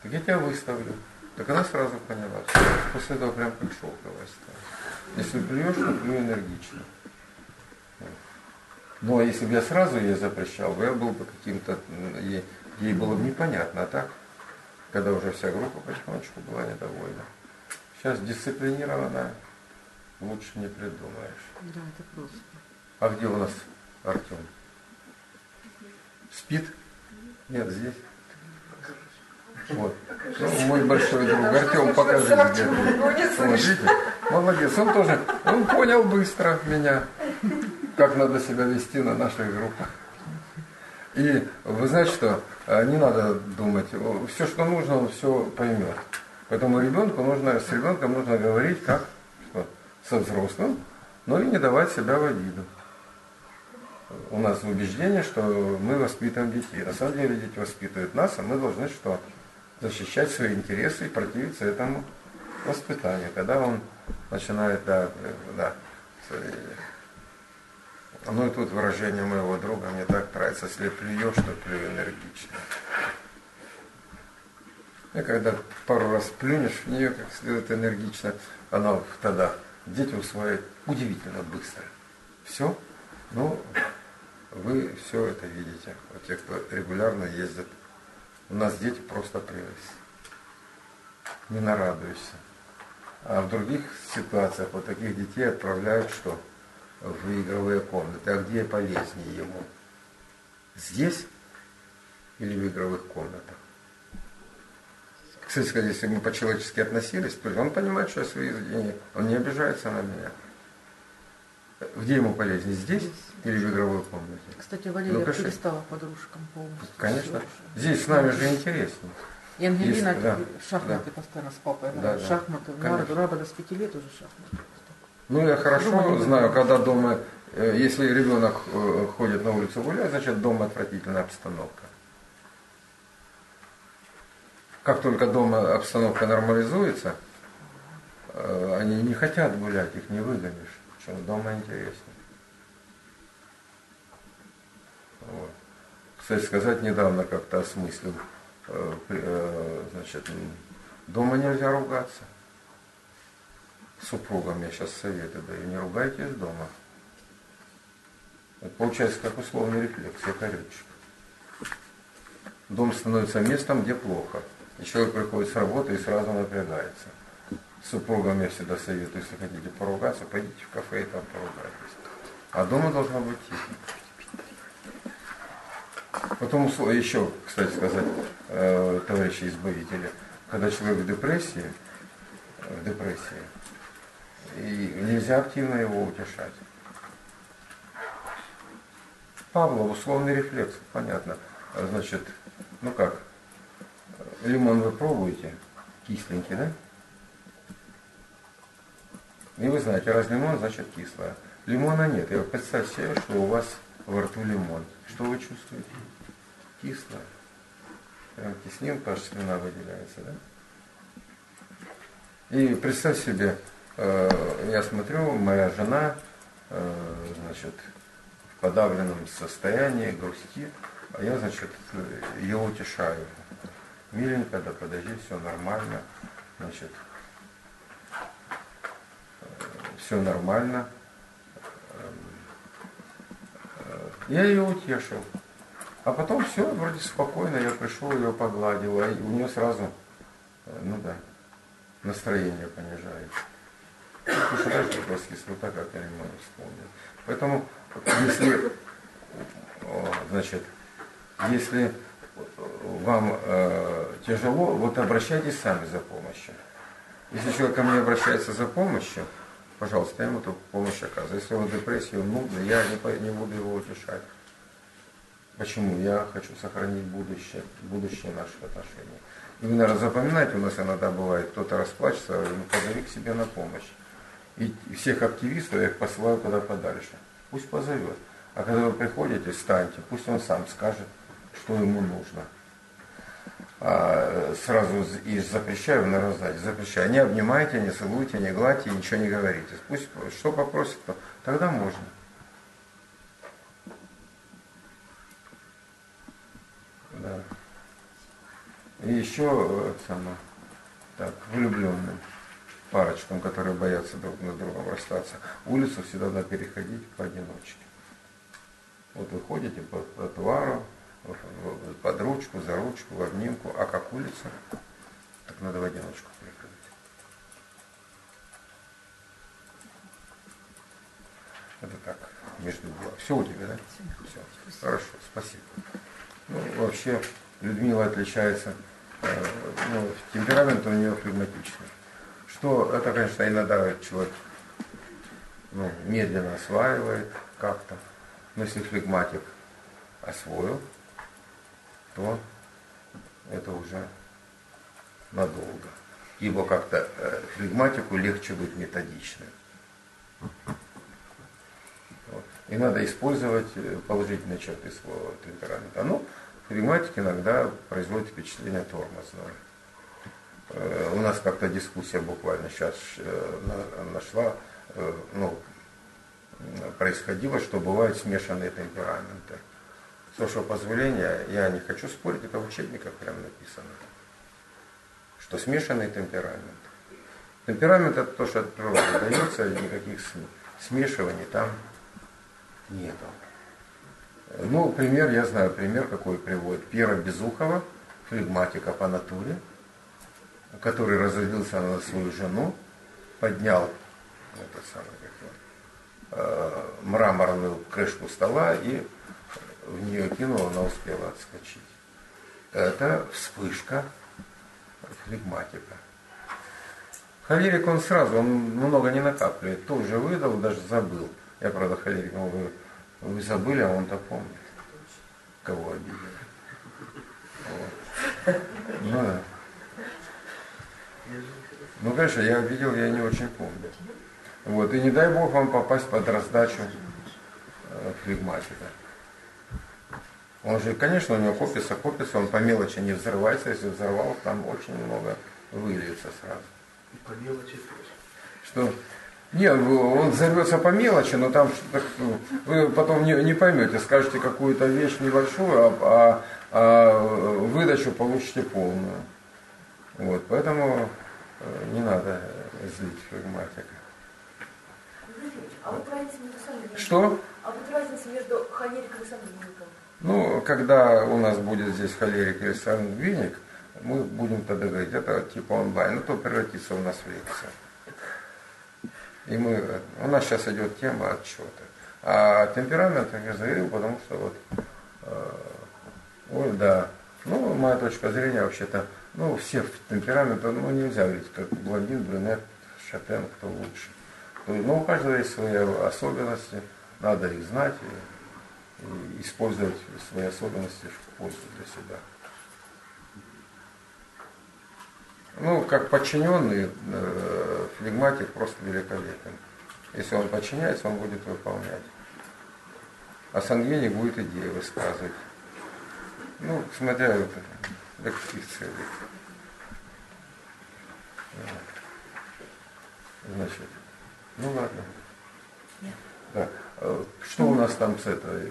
Так я тебя выставлю. Так она сразу поняла. После этого прям как шелковая стала. Если плюешь, то плюй энергично. Но если бы я сразу ей запрещал, я был бы каким-то, ей было бы непонятно. А так, когда уже вся группа потихонечку была недовольна. Сейчас дисциплинированная, лучше не придумаешь. Да, это просто. А где у нас Артем? Спит? Нет, здесь. Вот. Ну, мой большой друг. Артем, покажи, где ты. Вот, видите? Молодец. Он тоже, он понял быстро меня, как надо себя вести на наших группах. И вы знаете что, не надо думать, все, что нужно, он все поймет. Поэтому с ребенком нужно говорить как что, со взрослым, но и не давать себя в обиду. У нас убеждение, что мы воспитываем детей. На самом деле дети воспитывают нас, а мы должны что? Защищать свои интересы и противиться этому воспитанию. Когда он начинает, ну и тут выражение моего друга мне так нравится, если плюешь, то плюй энергично. И когда пару раз плюнешь в нее как следует энергично, она тогда дети усваивают удивительно быстро. Все, ну, вы все это видите. Вот те, кто регулярно ездит. У нас дети просто прелесть. Не нарадуешься. А в других ситуациях вот таких детей отправляют что? В игровые комнаты. А где полезнее ему? Здесь или в игровых комнатах? Кстати сказать, если мы по-человечески относились, то он понимает, что я свои деньги, он не обижается на меня. Где ему полезнее? Здесь или в игровой комнате? Кстати, Валерия перестала подружкам полностью. Конечно. Здесь с нами же интереснее. И Ангелина шахматы постоянно с папой. Шахматы. Раба до 5 лет уже шахматы. Ну, я хорошо знаю, когда дома, если ребенок ходит на улицу гулять, значит дома отвратительная обстановка. Как только дома обстановка нормализуется, они не хотят гулять, их не выгонишь. Причем дома интереснее. Вот. Кстати сказать, недавно как-то осмыслил, значит, дома нельзя ругаться. Супругам я сейчас советы даю, не ругайтесь дома. Это получается как условный рефлекс, я корючек. Дом становится местом, где плохо. И человек приходит с работы и сразу напрягается. С супругом я всегда советую, если хотите поругаться, пойдите в кафе и там поругайтесь. А дома должно быть тихо. Потом еще, кстати сказать, товарищи избавители, когда человек в депрессии, и нельзя активно его утешать. Павлов, условный рефлекс, понятно. Значит, ну как, лимон вы пробуете, кисленький, да? И вы знаете, раз лимон, значит кислое. Лимона нет. И вот представьте себе, что у вас во рту лимон. Что вы чувствуете? Кислое. Прям кислинка, аж слюна выделяется, да? И представь себе, я смотрю, моя жена, значит, в подавленном состоянии, грустит, а я, значит, ее утешаю. Миленько, да подожди, все нормально, значит, все нормально. Я ее утешил. А потом все, вроде спокойно, я пришел, ее погладил, и у нее сразу, ну да, настроение понижается. Потому что даже вопрос кислота, как я не могу вспомнить. Поэтому, если, значит, если вам тяжело, вот обращайтесь сами за помощью. Если человек ко мне обращается за помощью, пожалуйста, я ему эту помощь оказываю. Если он в депрессии, он нудный, я не буду его утешать. Почему? Я хочу сохранить будущее наших отношений. И вы, наверное, запоминаете, у нас иногда бывает, кто-то расплачется, ну, позови к себе на помощь. И всех активистов я их посылаю куда подальше. Пусть позовет. А когда вы приходите, встаньте, пусть он сам скажет, что ему нужно. А сразу и запрещаю нарастать, запрещаю. Не обнимайте, не целуйте, не гладьте, ничего не говорите. Пусть что попросит, то тогда можно. Да. И еще так, влюбленным парочкам, которые боятся друг на другом расстаться, улицу всегда надо переходить поодиночке. Вот вы ходите по тротуару, под ручку, за ручку, в обнимку, а как улица, так надо в одиночку переходить. Это так, между делом. Все у тебя, да? Все. Хорошо, спасибо. Ну, вообще, Людмила отличается, темперамент у нее флегматичный. Что это, конечно, иногда человек медленно осваивает как-то. Но если флегматик освоил, то это уже надолго. Ибо как-то флегматику легче быть методичным. Вот. И надо использовать положительные черты своего темперамента. Но флегматик иногда производит впечатление тормозного. У нас как-то дискуссия буквально сейчас происходило, что бывают смешанные темпераменты. С вашего позволения, я не хочу спорить, это в учебниках прям написано, что смешанный темперамент. Темперамент это то, что от природы дается, никаких смешиваний там нету. Ну, пример, я знаю, пример какой приводит. Пьера Безухова, флегматика по натуре, который разозлился на свою жену, поднял мраморную крышку стола и в нее кинул, она успела отскочить. Это вспышка флегматика. Холерик он сразу, он много не накапливает, тут же выдал, даже забыл. Я, правда, холерик, вы забыли, а он-то помнит, кого обидел. Вот. Ну да. Ну, конечно, я обидел, я не очень помню. Вот. И не дай бог вам попасть под раздачу флегматика. Он же, конечно, у него копится, он по мелочи не взрывается, если взорвал, там очень много выльется сразу. И по мелочи тоже. Что? Нет, он взорвется по мелочи, но там вы потом не поймете, скажете какую-то вещь небольшую, а выдачу получите полную. Вот, поэтому не надо злить флегматика. А вот разница между сангвиником? Что? А вот разница между холериком и сангвиником? Ну, когда у нас будет здесь холерик или сангвиник, мы будем тогда говорить, это типа онлайн, то превратится у нас в лекцию. И у нас сейчас идет тема отчета. А темперамент я заявил, потому что моя точка зрения вообще-то, все темпераменты, нельзя говорить, как блондин, брюнет, шатен, кто лучше. Но у каждого есть свои особенности, надо их знать и использовать свои особенности в пользу для себя. Как подчиненный, флегматик просто великолепен. Если он подчиняется, он будет выполнять. А сангвиник будет идеи высказывать. Смотря для каких целей. Значит, ладно. Да. Что у нас там с этой,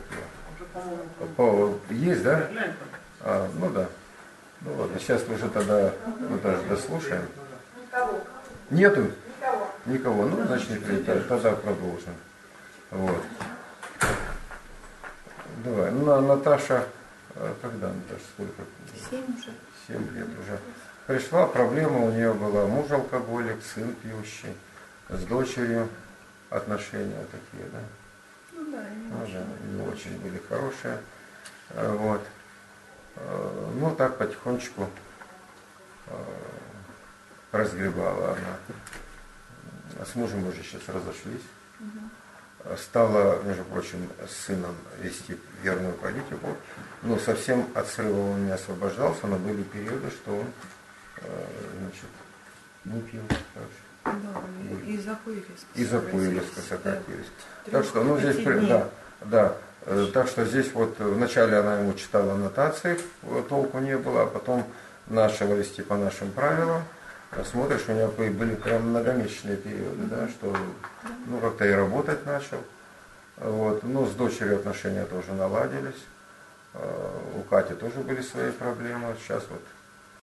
есть, да? Да. Ну ладно, сейчас уже тогда мы даже дослушаем. Никого. Нету? Никого. Значит, не прилетает. Тогда продолжим. Вот. Давай. Наташа, когда Наташа? Сколько? 7 уже. 7 лет уже. Пришла, проблема у нее была: муж алкоголик, сын пьющий, с дочерью отношения такие, да? Не очень были хорошие. Вот. Так потихонечку разгребала она. С мужем уже сейчас разошлись. Стала, между прочим, с сыном вести верную политику. Совсем от срыва он не освобождался, но были периоды, что он не пил. И запылились. И сократились. Так что, здесь, да. Так что здесь вначале она ему читала аннотации, толку не было, а потом начала вести по нашим правилам. Смотришь, у него были прям многомесячные периоды, да, что как-то и работать начал. Вот. С дочерью отношения тоже наладились. У Кати тоже были свои проблемы. Сейчас